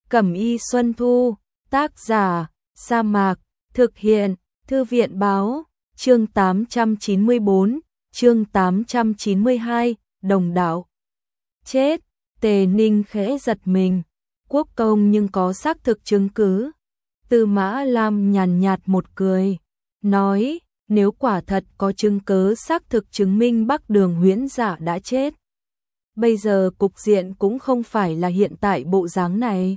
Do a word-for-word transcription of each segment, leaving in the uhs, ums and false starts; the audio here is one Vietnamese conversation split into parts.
Cẩm y Xuân Thu, tác giả, Sa Mạc, thực hiện, Thư viện báo, chương tám trăm chín mươi tư, chương tám trăm chín mươi hai, đồng đạo. Chết, Tề Ninh khẽ giật mình, quốc công nhưng có xác thực chứng cứ. Tư Mã Lam nhàn nhạt một cười, nói, nếu quả thật có chứng cứ xác thực chứng minh Bắc Đường Huyễn Dạ đã chết, bây giờ cục diện cũng không phải là hiện tại bộ dáng này.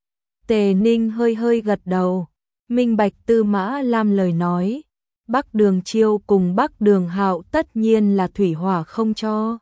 Tề Ninh hơi hơi gật đầu, minh bạch Tư Mã Lam lời nói, Bắc Đường Chiêu cùng Bắc Đường Hạo tất nhiên là thủy hỏa không cho.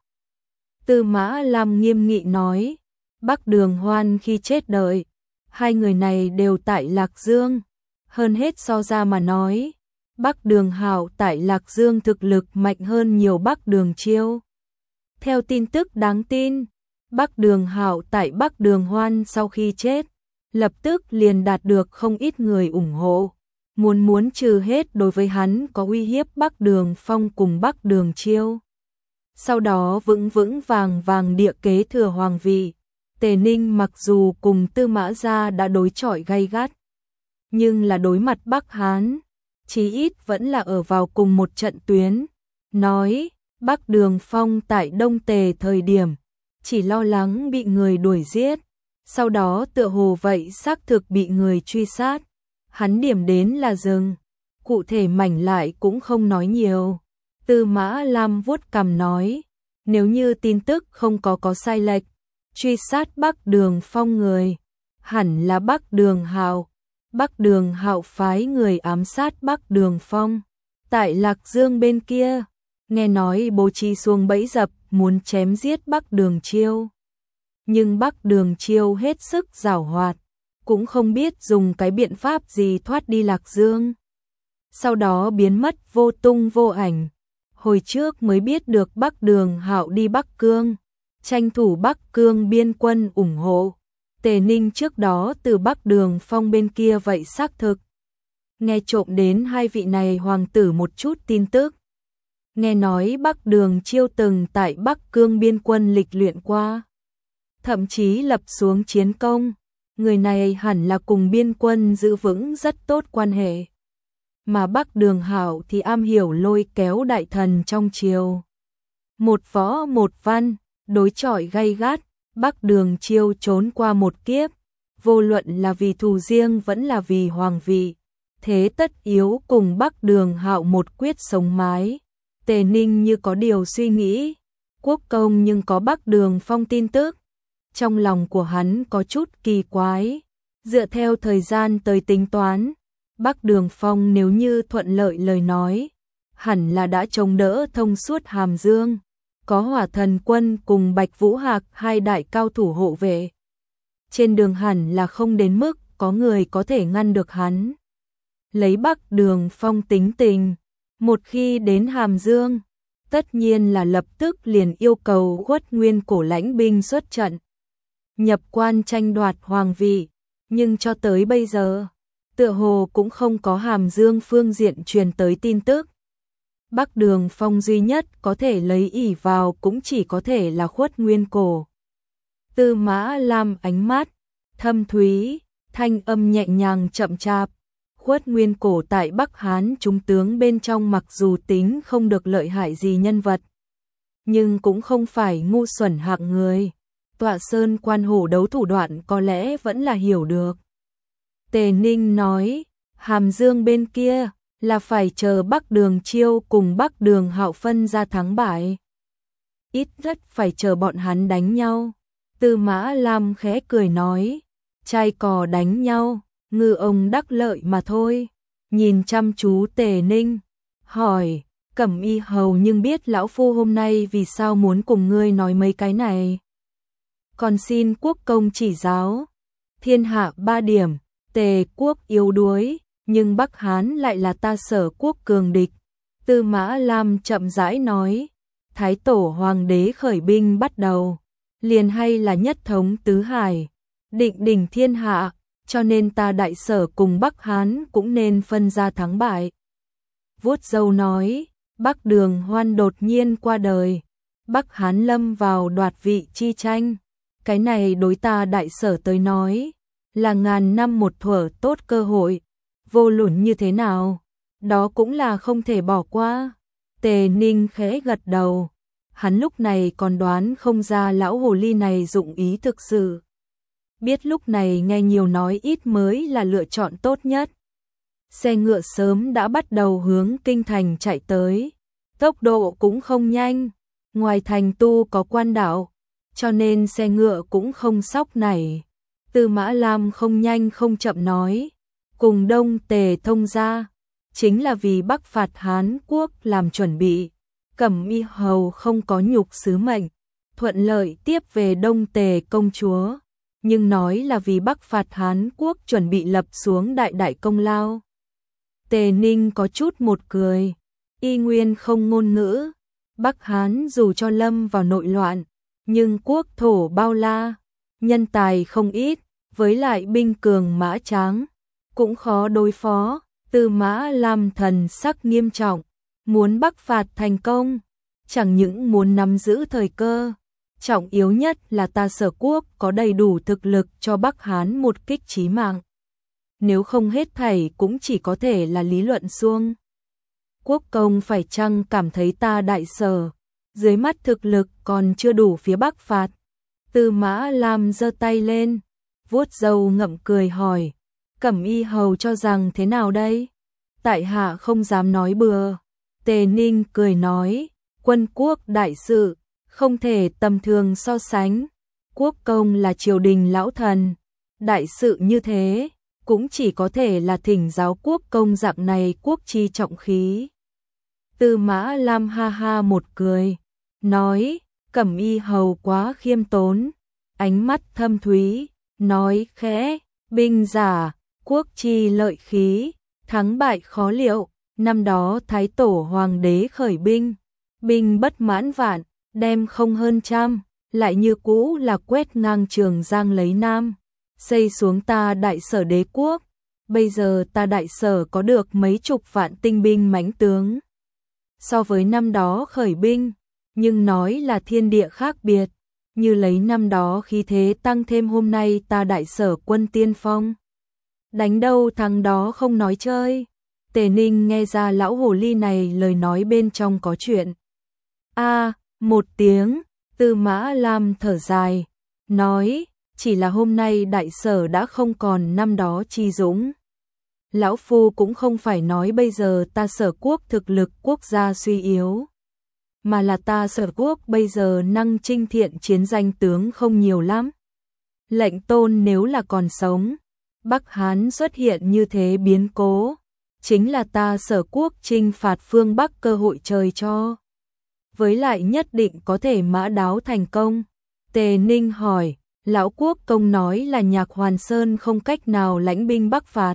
Tư Mã Lam nghiêm nghị nói, Bắc Đường Hoan khi chết đợi, hai người này đều tại Lạc Dương, hơn hết so ra mà nói, Bắc Đường Hạo tại Lạc Dương thực lực mạnh hơn nhiều Bắc Đường Chiêu. Theo tin tức đáng tin, Bắc Đường Hạo tại Bắc Đường Hoan sau khi chết, lập tức liền đạt được không ít người ủng hộ, muốn muốn trừ hết đối với hắn có uy hiếp Bắc Đường Phong cùng Bắc Đường Chiêu. Sau đó vững vững vàng vàng địa kế thừa hoàng vị. Tề Ninh mặc dù cùng Tư Mã gia đã đối chọi gay gắt, nhưng là đối mặt Bắc Hán, chí ít vẫn là ở vào cùng một trận tuyến. Nói, Bắc Đường Phong tại Đông Tề thời điểm, chỉ lo lắng bị người đuổi giết, sau đó tựa hồ vậy xác thực bị người truy sát. Hắn điểm đến là rừng, cụ thể mảnh lại cũng không nói nhiều. Tư Mã Lam vuốt cằm nói, nếu như tin tức không có có sai lệch, truy sát Bắc Đường Phong người, hẳn là Bắc Đường Hạo. Bắc Đường Hạo phái người ám sát Bắc Đường Phong. Tại Lạc Dương bên kia, nghe nói bố trí xuông bẫy dập muốn chém giết Bắc Đường Chiêu. Nhưng Bắc Đường Chiêu hết sức giảo hoạt, cũng không biết dùng cái biện pháp gì thoát đi Lạc Dương. Sau đó biến mất vô tung vô ảnh. Hồi trước mới biết được Bắc Đường Hạo đi Bắc Cương, tranh thủ Bắc Cương biên quân ủng hộ. Tề Ninh trước đó từ Bắc Đường Phong bên kia vậy xác thực. Nghe trộm đến hai vị này hoàng tử một chút tin tức. Nghe nói Bắc Đường Chiêu từng tại Bắc Cương biên quân lịch luyện qua, thậm chí lập xuống chiến công. Người này hẳn là cùng biên quân giữ vững rất tốt quan hệ. Mà Bắc Đường Hạo thì am hiểu lôi kéo đại thần trong triều. Một võ một văn, đối chọi gay gắt, Bắc Đường Chiêu trốn qua một kiếp, vô luận là vì thù riêng vẫn là vì hoàng vị, thế tất yếu cùng Bắc Đường Hạo một quyết sống mái. Tề Ninh như có điều suy nghĩ, quốc công nhưng có Bắc Đường Phong tin tức. Trong lòng của hắn có chút kỳ quái, dựa theo thời gian tới tính toán, Bắc Đường Phong nếu như thuận lợi lời nói, hẳn là đã chống đỡ thông suốt Hàm Dương, có Hỏa Thần Quân cùng Bạch Vũ Hạc hai đại cao thủ hộ vệ. Trên đường hẳn là không đến mức có người có thể ngăn được hắn. Lấy Bắc Đường Phong tính tình, một khi đến Hàm Dương, tất nhiên là lập tức liền yêu cầu Uất Nguyên Cổ lãnh binh xuất trận, nhập quan tranh đoạt hoàng vị, nhưng cho tới bây giờ, tựa hồ cũng không có Hàm Dương phương diện truyền tới tin tức. Bắc Đường Phong duy nhất có thể lấy ỷ vào cũng chỉ có thể là Uất Nguyên Cổ. Tư Mã Lam ánh mắt thâm thúy, thanh âm nhẹ nhàng chậm chạp. Uất Nguyên Cổ tại Bắc Hán trung tướng bên trong mặc dù tính không được lợi hại gì nhân vật, nhưng cũng không phải ngu xuẩn hạng người. Tọa sơn quan hổ đấu thủ đoạn có lẽ vẫn là hiểu được. Tề Ninh nói, Hàm Dương bên kia là phải chờ Bắc Đường Chiêu cùng Bắc Đường Hạo phân ra thắng bại. Ít nhất phải chờ bọn hắn đánh nhau. Tư Mã Lam khẽ cười nói, trai cò đánh nhau, ngư ông đắc lợi mà thôi. Nhìn chăm chú Tề Ninh, hỏi, Cẩm Y Hầu nhưng biết lão phu hôm nay vì sao muốn cùng ngươi nói mấy cái này. Còn xin quốc công chỉ giáo. Thiên hạ ba điểm, Tề quốc yếu đuối, nhưng Bắc Hán lại là ta Sở quốc cường địch. Tư Mã Lam chậm rãi nói, Thái tổ hoàng đế khởi binh bắt đầu, liền hay là nhất thống tứ hải, định đỉnh thiên hạ, cho nên ta Đại Sở cùng Bắc Hán cũng nên phân ra thắng bại. Vuốt râu nói, Bắc Đường Hoan đột nhiên qua đời, Bắc Hán lâm vào đoạt vị chi tranh. Cái này đối ta Đại Sở tới nói, là ngàn năm một thuở tốt cơ hội, vô luận như thế nào, đó cũng là không thể bỏ qua. Tề Ninh khẽ gật đầu, hắn lúc này còn đoán không ra lão hồ ly này dụng ý thực sự. Biết lúc này nghe nhiều nói ít mới là lựa chọn tốt nhất. Xe ngựa sớm đã bắt đầu hướng kinh thành chạy tới, tốc độ cũng không nhanh, ngoài thành tu có quan đạo, cho nên xe ngựa cũng không sóc nảy. Tư Mã Lam không nhanh không chậm nói, cùng Đông Tề thông ra, chính là vì bắc phạt Hán Quốc làm chuẩn bị. Cẩm Y Hầu không có nhục sứ mệnh, thuận lợi tiếp về Đông Tề công chúa, nhưng nói là vì bắc phạt Hán Quốc chuẩn bị lập xuống đại đại công lao. Tề Ninh có chút một cười, y nguyên không ngôn ngữ. Bắc Hán dù cho lâm vào nội loạn, nhưng quốc thổ bao la, nhân tài không ít, với lại binh cường mã tráng, cũng khó đối phó. Tư Mã Lam thần sắc nghiêm trọng, muốn bắc phạt thành công, chẳng những muốn nắm giữ thời cơ, trọng yếu nhất là ta Sở Quốc có đầy đủ thực lực cho Bắc Hán một kích chí mạng. Nếu không hết thảy cũng chỉ có thể là lý luận suông. Quốc công phải chăng cảm thấy ta Đại Sở, dưới mắt thực lực còn chưa đủ phía Bắc phạt? Tư Mã Lam giơ tay lên, vuốt râu ngậm cười hỏi, Cẩm Y Hầu cho rằng thế nào đây? Tại hạ không dám nói bừa. Tề Ninh cười nói, quân quốc đại sự, không thể tầm thường so sánh. Quốc công là triều đình lão thần, đại sự như thế, cũng chỉ có thể là thỉnh giáo quốc công dạng này quốc chi trọng khí. Tư Mã Lam ha ha một cười, nói, Cẩm Y Hầu quá khiêm tốn, ánh mắt thâm thúy, nói khẽ, binh giả, quốc chi lợi khí, thắng bại khó liệu. Năm đó Thái Tổ Hoàng đế khởi binh, binh bất mãn vạn, đem không hơn trăm, lại như cũ là quét ngang Trường Giang lấy Nam, xây xuống ta Đại Sở đế quốc. Bây giờ ta Đại Sở có được mấy chục vạn tinh binh mãnh tướng. So với năm đó khởi binh, nhưng nói là thiên địa khác biệt, như lấy năm đó khí thế tăng thêm hôm nay ta Đại Sở quân tiên phong. Đánh đâu thắng đó không nói chơi. Tề Ninh nghe ra lão hồ ly này lời nói bên trong có chuyện. A, à, một tiếng, Tư Mã Lam thở dài, nói, chỉ là hôm nay Đại Sở đã không còn năm đó chi dũng. Lão phu cũng không phải nói bây giờ ta Sở Quốc thực lực quốc gia suy yếu, mà là ta Sở Quốc bây giờ năng chinh thiện chiến danh tướng không nhiều lắm. Lệnh Tôn nếu là còn sống, Bắc Hán xuất hiện như thế biến cố, chính là ta Sở Quốc chinh phạt phương Bắc cơ hội trời cho. Với lại nhất định có thể mã đáo thành công. Tề Ninh hỏi, lão quốc công nói là Nhạc Hoàn Sơn không cách nào lãnh binh bắc phạt.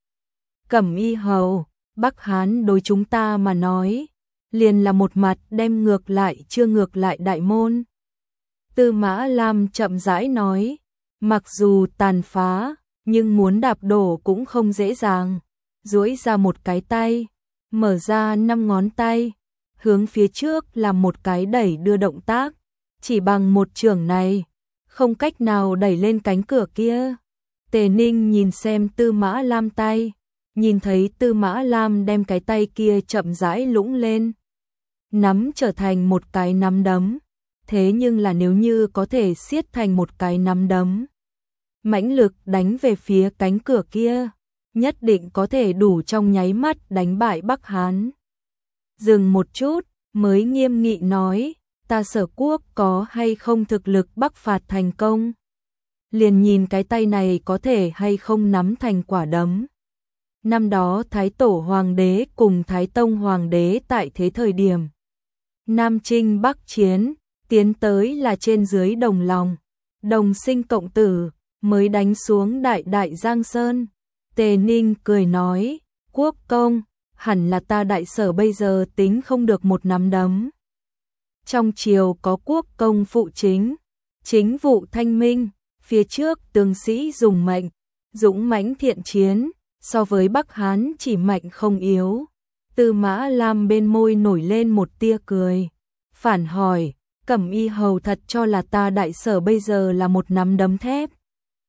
Cẩm Y Hầu, Bắc Hán đối chúng ta mà nói, liền là một mặt đem ngược lại chưa ngược lại đại môn. Tư Mã Lam chậm rãi nói, mặc dù tàn phá, nhưng muốn đạp đổ cũng không dễ dàng. Duỗi ra một cái tay, mở ra năm ngón tay, hướng phía trước làm một cái đẩy đưa động tác, chỉ bằng một chưởng này, không cách nào đẩy lên cánh cửa kia. Tề Ninh nhìn xem Tư Mã Lam tay, nhìn thấy Tư Mã Lam đem cái tay kia chậm rãi lũng lên, nắm trở thành một cái nắm đấm, thế nhưng là nếu như có thể siết thành một cái nắm đấm, mãnh lực đánh về phía cánh cửa kia, nhất định có thể đủ trong nháy mắt đánh bại Bắc Hán. Dừng một chút, mới nghiêm nghị nói, ta Sở Quốc có hay không thực lực bắc phạt thành công? Liền nhìn cái tay này có thể hay không nắm thành quả đấm. Năm đó Thái Tổ Hoàng đế cùng Thái Tông Hoàng đế tại thế thời điểm Nam Chinh Bắc Chiến, tiến tới là trên dưới đồng lòng, đồng sinh cộng tử, mới đánh xuống đại đại Giang Sơn. Tề Ninh cười nói, quốc công, hẳn là ta Đại Sở bây giờ tính không được một nắm đấm. Trong triều có quốc công phụ chính, chính vụ thanh minh, phía trước tướng sĩ dùng mệnh, dũng mãnh thiện chiến, so với Bắc Hán chỉ mạnh không yếu. Tư Mã Lam bên môi nổi lên một tia cười, phản hỏi, Cẩm Y Hầu thật cho là ta Đại Sở bây giờ là một nắm đấm thép?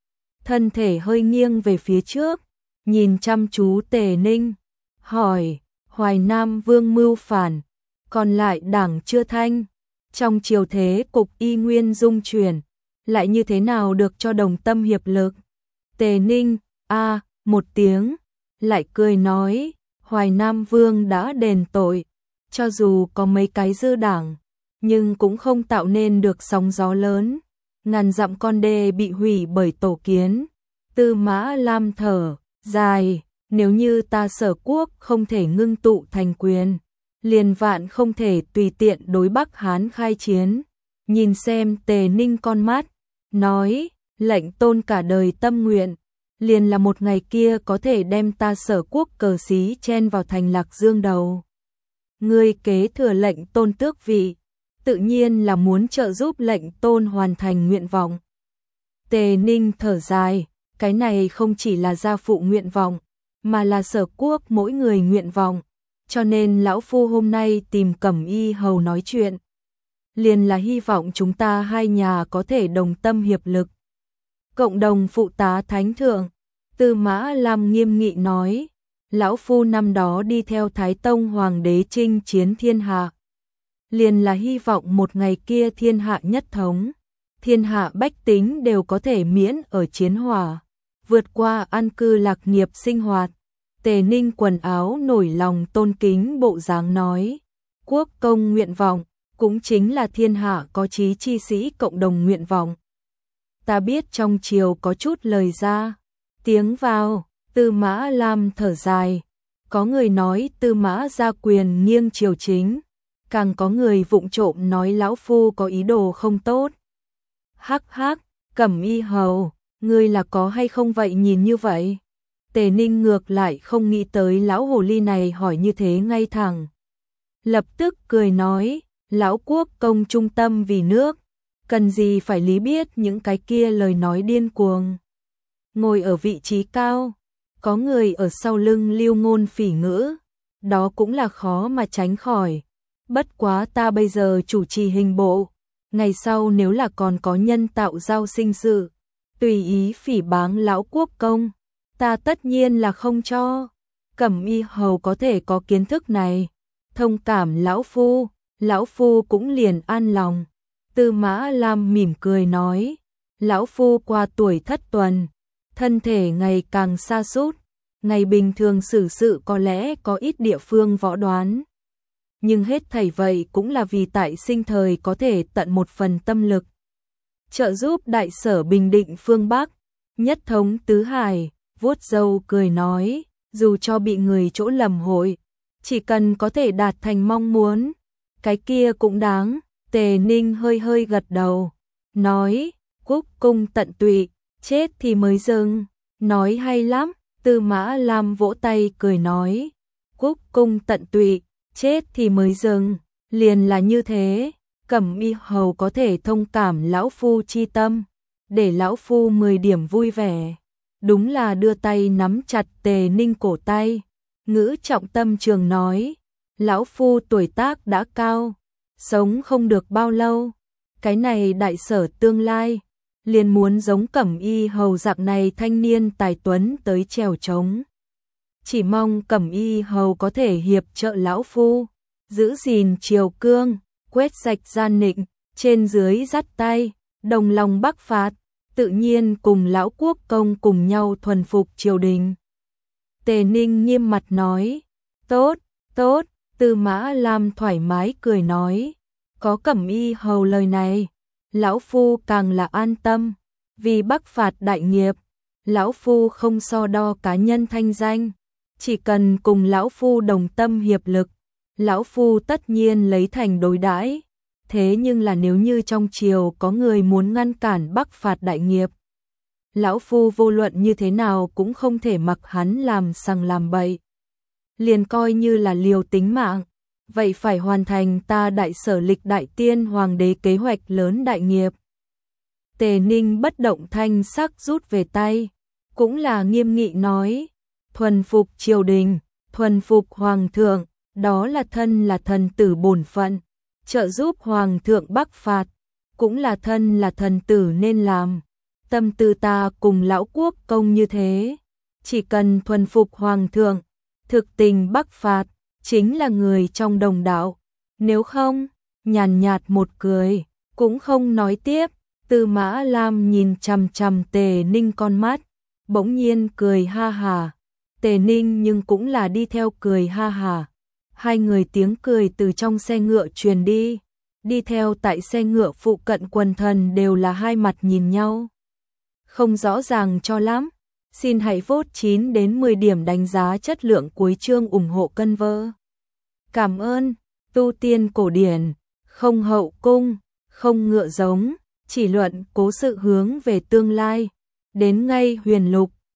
thân thể hơi nghiêng về phía trước, nhìn chăm chú Tề Ninh, hỏi, Hoài Nam Vương mưu phản, còn lại đảng chưa thanh, trong triều thế cục y nguyên dung chuyển, lại như thế nào được cho đồng tâm hiệp lực? Tề Ninh, a một tiếng, lại cười nói, Hoài Nam Vương đã đền tội, cho dù có mấy cái dư đảng, nhưng cũng không tạo nên được sóng gió lớn, ngàn dặm con đê bị hủy bởi tổ kiến. Tư Mã Lam thở dài, nếu như ta Sở Quốc không thể ngưng tụ thành quyền, liền vạn không thể tùy tiện đối Bắc Hán khai chiến. Nhìn xem Tề Ninh con mắt, nói, lệnh tôn cả đời tâm nguyện, liền là một ngày kia có thể đem ta Sở Quốc cờ xí chen vào thành Lạc Dương đầu. Ngươi kế thừa lệnh tôn tước vị, tự nhiên là muốn trợ giúp lệnh tôn hoàn thành nguyện vọng. Tề Ninh thở dài, cái này không chỉ là gia phụ nguyện vọng, mà là Sở Quốc mỗi người nguyện vọng, cho nên lão phu hôm nay tìm Cẩm Y hầu nói chuyện, liền là hy vọng chúng ta hai nhà có thể đồng tâm hiệp lực, cộng đồng phụ tá thánh thượng. Tư Mã Lam nghiêm nghị nói, lão phu năm đó đi theo Thái Tông hoàng đế chinh chiến thiên hạ, liền là hy vọng một ngày kia thiên hạ nhất thống, thiên hạ bách tính đều có thể miễn ở chiến hỏa, vượt qua an cư lạc nghiệp sinh hoạt. Tề Ninh quần áo nổi lòng tôn kính bộ dáng nói, quốc công nguyện vọng, cũng chính là thiên hạ có chí chi sĩ cộng đồng nguyện vọng. Ta biết trong triều có chút lời ra, tiếng vào, Tư Mã Lam thở dài, có người nói Tư Mã gia quyền nghiêng triều chính, càng có người vụng trộm nói lão phu có ý đồ không tốt. Hắc hắc, Cẩm Y hầu, ngươi là có hay không vậy nhìn như vậy? Tề Ninh ngược lại không nghĩ tới lão hồ ly này hỏi như thế ngay thẳng. Lập tức cười nói, lão quốc công trung tâm vì nước, cần gì phải lý biết những cái kia lời nói điên cuồng. Ngồi ở vị trí cao, có người ở sau lưng lưu ngôn phỉ ngữ, đó cũng là khó mà tránh khỏi. Bất quá ta bây giờ chủ trì hình bộ, ngày sau nếu là còn có nhân tạo giao sinh sự, tùy ý phỉ báng lão quốc công, ta tất nhiên là không cho. Cẩm Y hầu có thể có kiến thức này, thông cảm lão phu, lão phu cũng liền an lòng. Tư Mã Lam mỉm cười nói, lão phu qua tuổi thất tuần, thân thể ngày càng sa sút, ngày bình thường xử sự có lẽ có ít địa phương võ đoán, nhưng hết thảy vậy cũng là vì tại sinh thời có thể tận một phần tâm lực, trợ giúp đại sở bình định phương Bắc, nhất thống tứ hải. Vuốt râu cười nói, dù cho bị người chỗ lầm hội, chỉ cần có thể đạt thành mong muốn, cái kia cũng đáng. Tề Ninh hơi hơi gật đầu, nói, quốc cung tận tụy, chết thì mới dừng, nói hay lắm. Tư Mã Lam vỗ tay cười nói, quốc cung tận tụy, chết thì mới dừng, liền là như thế. Cẩm Y hầu có thể thông cảm lão phu chi tâm, để lão phu mười điểm vui vẻ. Đúng là đưa tay nắm chặt Tề Ninh cổ tay, ngữ trọng tâm trường nói, lão phu tuổi tác đã cao, sống không được bao lâu, cái này đại sở tương lai, liền muốn giống Cẩm Y hầu dạng này thanh niên tài tuấn tới trèo trống. Chỉ mong Cẩm Y hầu có thể hiệp trợ lão phu, giữ gìn triều cương, quét sạch gian nịnh, trên dưới dắt tay, đồng lòng bắc phạt, tự nhiên cùng lão quốc công cùng nhau thuần phục triều đình. Tề Ninh nghiêm mặt nói, tốt, tốt. Tư Mã Lam thoải mái cười nói, có Cẩm Y hầu lời này, lão phu càng là an tâm, vì bắc phạt đại nghiệp, lão phu không so đo cá nhân thanh danh, chỉ cần cùng lão phu đồng tâm hiệp lực, lão phu tất nhiên lấy thành đối đãi. Thế nhưng là nếu như trong triều có người muốn ngăn cản bắc phạt đại nghiệp, lão phu vô luận như thế nào cũng không thể mặc hắn làm sằng làm bậy, liền coi như là liều tính mạng, vậy phải hoàn thành ta đại sở lịch đại tiên hoàng đế kế hoạch lớn đại nghiệp. Tề Ninh bất động thanh sắc rút về tay, cũng là nghiêm nghị nói, thuần phục triều đình, thuần phục hoàng thượng, đó là thân là thần tử bổn phận, trợ giúp hoàng thượng bắc phạt, cũng là thân là thần tử nên làm. tâm tư ta cùng lão quốc công như thế, chỉ cần thuần phục hoàng thượng, thực tình bắc phạt, chính là người trong đồng đạo, nếu không, nhàn nhạt một cười, cũng không nói tiếp. Tư Mã Lam nhìn chằm chằm Tề Ninh con mắt, bỗng nhiên cười ha hà. Tề Ninh nhưng cũng là đi theo cười ha hà. Hai người tiếng cười từ trong xe ngựa truyền đi, đi theo tại xe ngựa phụ cận quần thần đều là hai mặt nhìn nhau. Không rõ ràng cho lắm, xin hãy vote chín đến mười điểm đánh giá chất lượng cuối chương ủng hộ cân vơ. Cảm ơn, tu tiên cổ điển, không hậu cung, không ngựa giống, chỉ luận cố sự hướng về tương lai, đến ngay huyền lục,